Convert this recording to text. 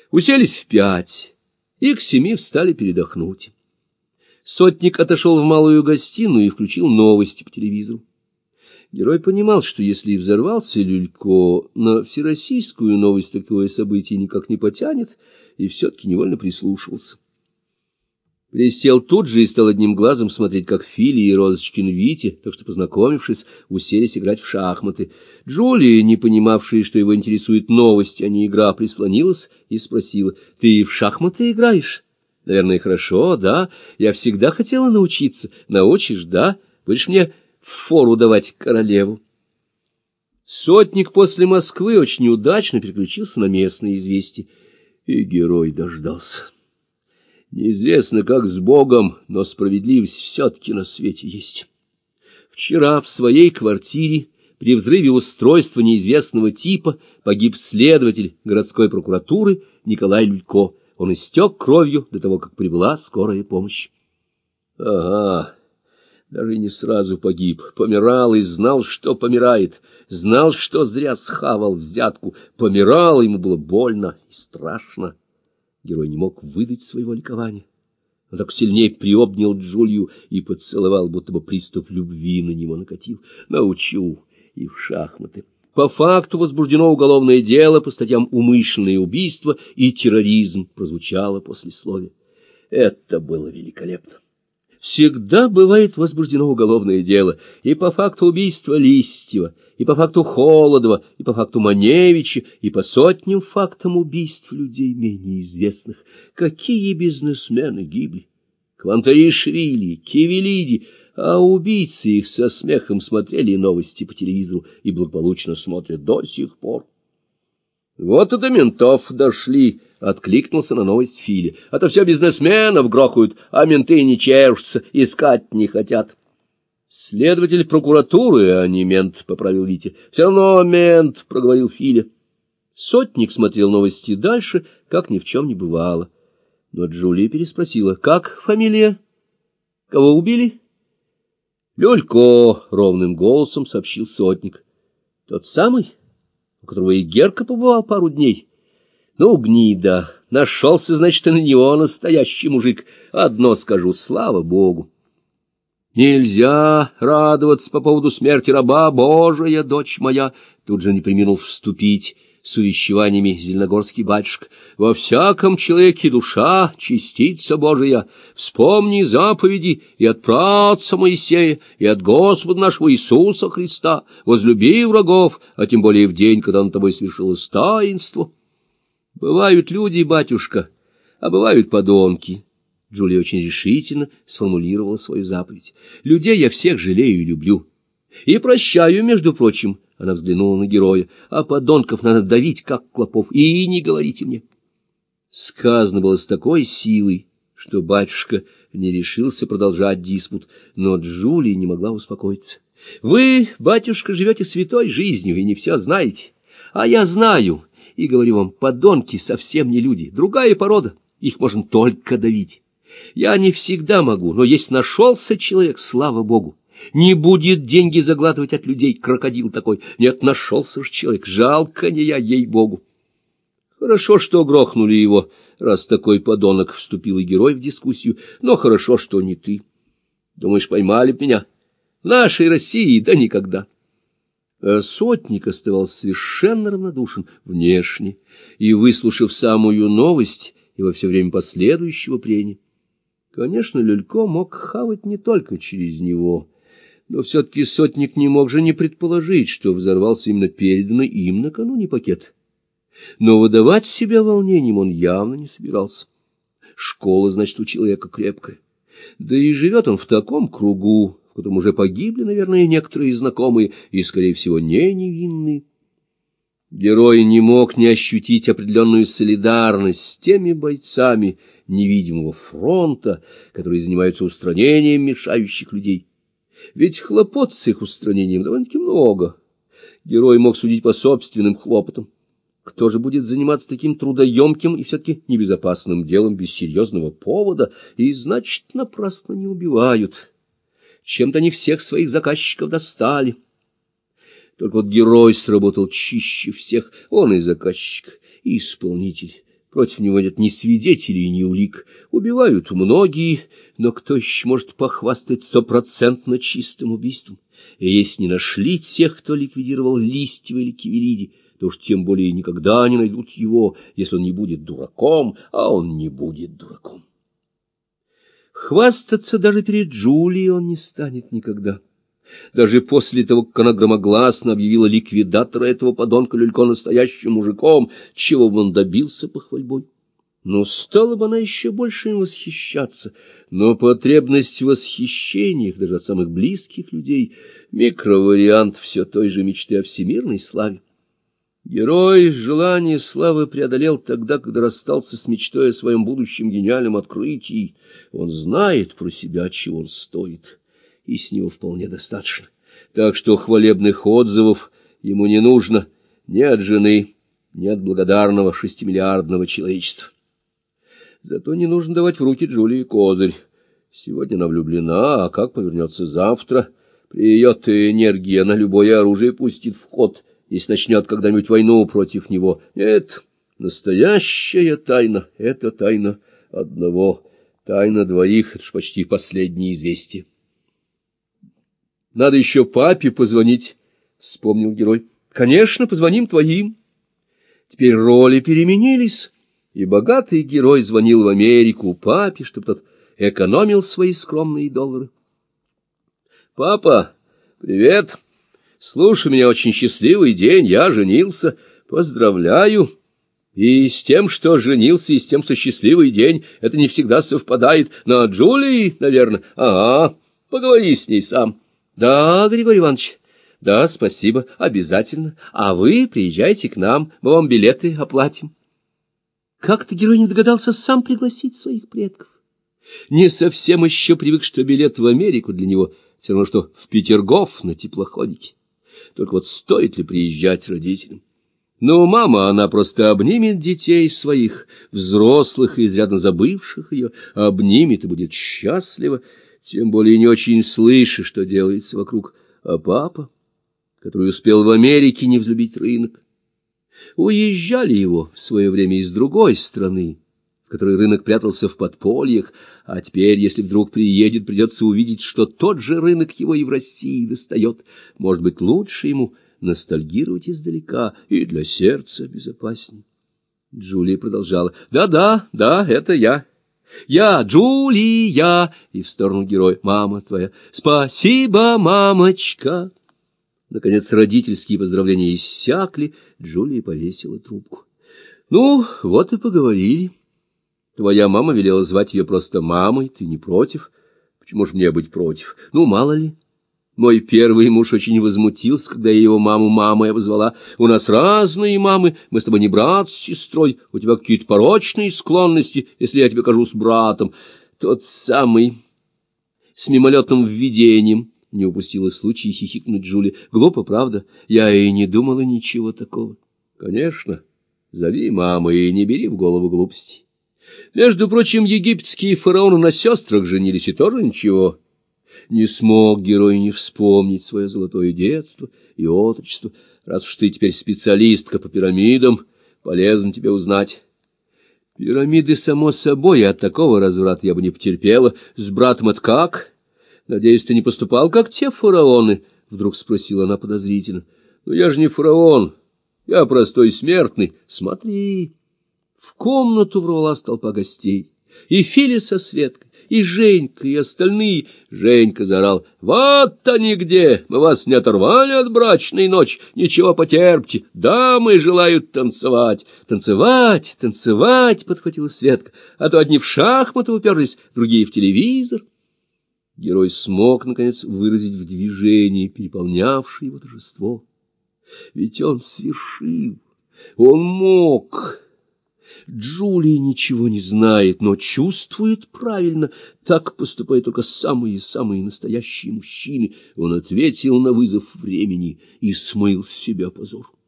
Уселись в 5 и к 7 встали передохнуть. Сотник отошел в малую гостиную и включил новости по телевизору. Герой понимал, что если и взорвался Люлько, на всероссийскую новость такое событие никак не потянет, и все-таки невольно прислушивался. Присел тут же и стал одним глазом смотреть, как Филя и Розочкин Витя, так что, познакомившись, уселись играть в шахматы. Джулия, не понимавшая, что его интересует новость, а не игра, прислонилась и спросила: «Ты в шахматы играешь? Наверное, хорошо, да? Я всегда хотела научиться. Научишь, да? Будешь мне фору давать королеву». Сотник после Москвы очень удачно переключился на местные известия, и герой дождался. Неизвестно, как с Богом, но справедливость все-таки на свете есть. Вчера в своей квартире при взрыве устройства неизвестного типа погиб следователь городской прокуратуры Николай Люлько. Он истек кровью до того, как прибыла скорая помощь. Ага, даже не сразу погиб. Помирал и знал, что помирает. Знал, что зря схавал взятку. Помирал, ему было больно и страшно. Герой не мог выдать своего ликования. Он так сильнее приобнял Джулию и поцеловал, будто бы приступ любви на него накатил. Научу и в шахматы. По факту возбуждено уголовное дело по статьям «Умышленное убийство» и «Терроризм», прозвучало послесловие. Это было великолепно. Всегда бывает возбуждено уголовное дело и по факту убийства Листьева, и по факту Холодова, и по факту Маневича, и по сотням фактам убийств людей менее известных. Какие бизнесмены гибли! Квантаришвили, Кивелиди, а убийцы их со смехом смотрели новости по телевизору и благополучно смотрят до сих пор. Вот и до ментов дошли, — откликнулся на новость Филя. А то все бизнесменов грохают, а менты не чешутся, искать не хотят. Следователь прокуратуры, а не мент, — поправил Витя. Все равно мент, — проговорил Филя. Сотник смотрел новости дальше, как ни в чем не бывало. Но Джулия переспросила: как фамилия? Кого убили? Люлько, — ровным голосом сообщил сотник. Тот самый, у которого и Герка побывал пару дней. Ну, гнида, нашелся, значит, и на него настоящий мужик. Одно скажу: слава Богу. Нельзя радоваться по поводу смерти раба, Божия дочь моя, тут же не преминул вступить с увещеваниями зеленогорский батюшка. Во всяком человеке душа, частица Божия. Вспомни заповеди и от праотца Моисея, и от Господа нашего Иисуса Христа. Возлюби врагов, а тем более в день, когда над тобой свершилось таинство. Бывают люди, батюшка, а бывают подонки. Джулия очень решительно сформулировала свою заповедь. Людей я всех жалею и люблю. И прощаю, между прочим. Она взглянула на героя. А подонков надо давить, как клопов. И не говорите мне. Сказано было с такой силой, что батюшка не решился продолжать диспут, но Джулия не могла успокоиться. Вы, батюшка, живете святой жизнью и не все знаете. А я знаю. И говорю вам, подонки совсем не люди, другая порода, их можно только давить. Я не всегда могу, но если нашелся человек, слава Богу, не будет деньги заглатывать от людей, крокодил такой. Нет, нашелся же человек, жалко не я, ей-богу. Хорошо, что грохнули его, раз такой подонок, вступил и герой в дискуссию, но хорошо, что не ты. Думаешь, поймали б меня? В нашей России да никогда. А сотник оставался совершенно равнодушен внешне, и, выслушав самую новость и во все время последующего прения, конечно, Люлько мог хавать не только через него, но все-таки сотник не мог же не предположить, что взорвался именно переданный им накануне пакет. Но выдавать себя волнением он явно не собирался. Школа, значит, у человека крепкая. Да и живет он в таком кругу, в котором уже погибли, наверное, некоторые знакомые, и, скорее всего, не невинные. Герой не мог не ощутить определенную солидарность с теми бойцами невидимого фронта, которые занимаются устранением мешающих людей. Ведь хлопот с их устранением довольно-таки много. Герой мог судить по собственным хлопотам. Кто же будет заниматься таким трудоемким и все-таки небезопасным делом без серьезного повода, и, значит, напрасно не убивают. Чем-то они всех своих заказчиков достали. Только вот герой сработал чище всех. Он и заказчик, и исполнитель. Против него нет ни свидетелей, ни улик. Убивают многие, но кто еще может похвастать 100% чистым убийством? И если не нашли тех, кто ликвидировал Листьева или Кивелиди, то уж тем более никогда не найдут его, если он не будет дураком, а он не будет дураком. Хвастаться даже перед Джулией он не станет никогда. Даже после того, как она громогласно объявила ликвидатора этого подонка Люлько настоящим мужиком, чего бы он добился похвальбой. Но стала бы она еще больше им восхищаться. Но потребность в восхищениях даже от самых близких людей — микровариант все той же мечты о всемирной славе. Герой желание славы преодолел тогда, когда расстался с мечтой о своем будущем гениальном открытии. Он знает про себя, чего он стоит, и с него вполне достаточно. Так что хвалебных отзывов ему не нужно ни от жены, ни от благодарного 6-миллиардного человечества. Зато не нужно давать в руки Джулии козырь. Сегодня она влюблена, а как повернется завтра? При ее-то энергии она любое оружие пустит в ход, если начнет когда-нибудь войну против него. Нет, настоящая тайна — это тайна одного, тайна двоих — это ж почти последнее известие. Надо еще папе позвонить, — вспомнил герой. Конечно, позвоним твоим. Теперь роли переменились, и богатый герой звонил в Америку папе, чтобы тот экономил свои скромные доллары. Папа, привет. Слушай, у меня очень счастливый день, я женился. Поздравляю. И с тем, что женился, и с тем, что счастливый день, это не всегда совпадает. На Джулии, наверное. Ага, поговори с ней сам. Да, Григорий Иванович, да, спасибо, обязательно. А вы приезжайте к нам, мы вам билеты оплатим. Как-то герой не догадался сам пригласить своих предков. Не совсем еще привык, что билет в Америку для него все равно, что в Петергоф на теплоходике. Только вот стоит ли приезжать родителям? Но мама, она просто обнимет детей своих, взрослых и изрядно забывших ее, обнимет и будет счастлива, тем более не очень слыша, что делается вокруг. А папа, который успел в Америке не взлюбить рынок, уезжали его в свое время из другой страны, в которой рынок прятался в подпольях, а теперь, если вдруг приедет, придется увидеть, что тот же рынок его и в России достает. Может быть, лучше ему ностальгировать издалека, и для сердца безопаснее. Джулия продолжала. Да, это я. Я Джулия. И в сторону героя. Мама твоя. Спасибо, мамочка. Наконец родительские поздравления иссякли. Джулия повесила трубку. Ну, вот и поговорили. Твоя мама велела звать ее просто мамой. Ты не против? Почему же мне быть против? Ну, мало ли. Мой первый муж очень возмутился, когда я его маму мамой обозвала. У нас разные мамы, мы с тобой не брат с сестрой, у тебя какие-то порочные склонности, если я тебе кажусь братом. Тот самый, с мимолетным введением, не упустила случай хихикнуть Джулия. Глупо, правда? Я и не думала ничего такого. Конечно, зови маму и не бери в голову глупости. Между прочим, египетские фараоны на сестрах женились, и тоже ничего. Не смог герой не вспомнить свое золотое детство и отрочество. Раз уж ты теперь специалистка по пирамидам, полезно тебе узнать. Пирамиды, само собой, от такого разврата я бы не потерпела. С братом это как? Надеюсь, ты не поступал, как те фараоны? Вдруг спросила она подозрительно. Ну, я же не фараон, я простой смертный. Смотри. В комнату ворвалась толпа гостей. И Филя со Светкой, и Женька, и остальные. Женька заорал: «Вот они где! Мы вас не оторвали от брачной ночи! Ничего, потерпите! Дамы желают танцевать!» «Танцевать, танцевать!» — подхватила Светка. «А то одни в шахматы уперлись, другие в телевизор». Герой смог, наконец, выразить в движении переполнявшее его торжество. Ведь он свершил, он мог... Джулия ничего не знает, но чувствует правильно. Так поступают только самые-самые настоящие мужчины. Он ответил на вызов времени и смыл с себя позор.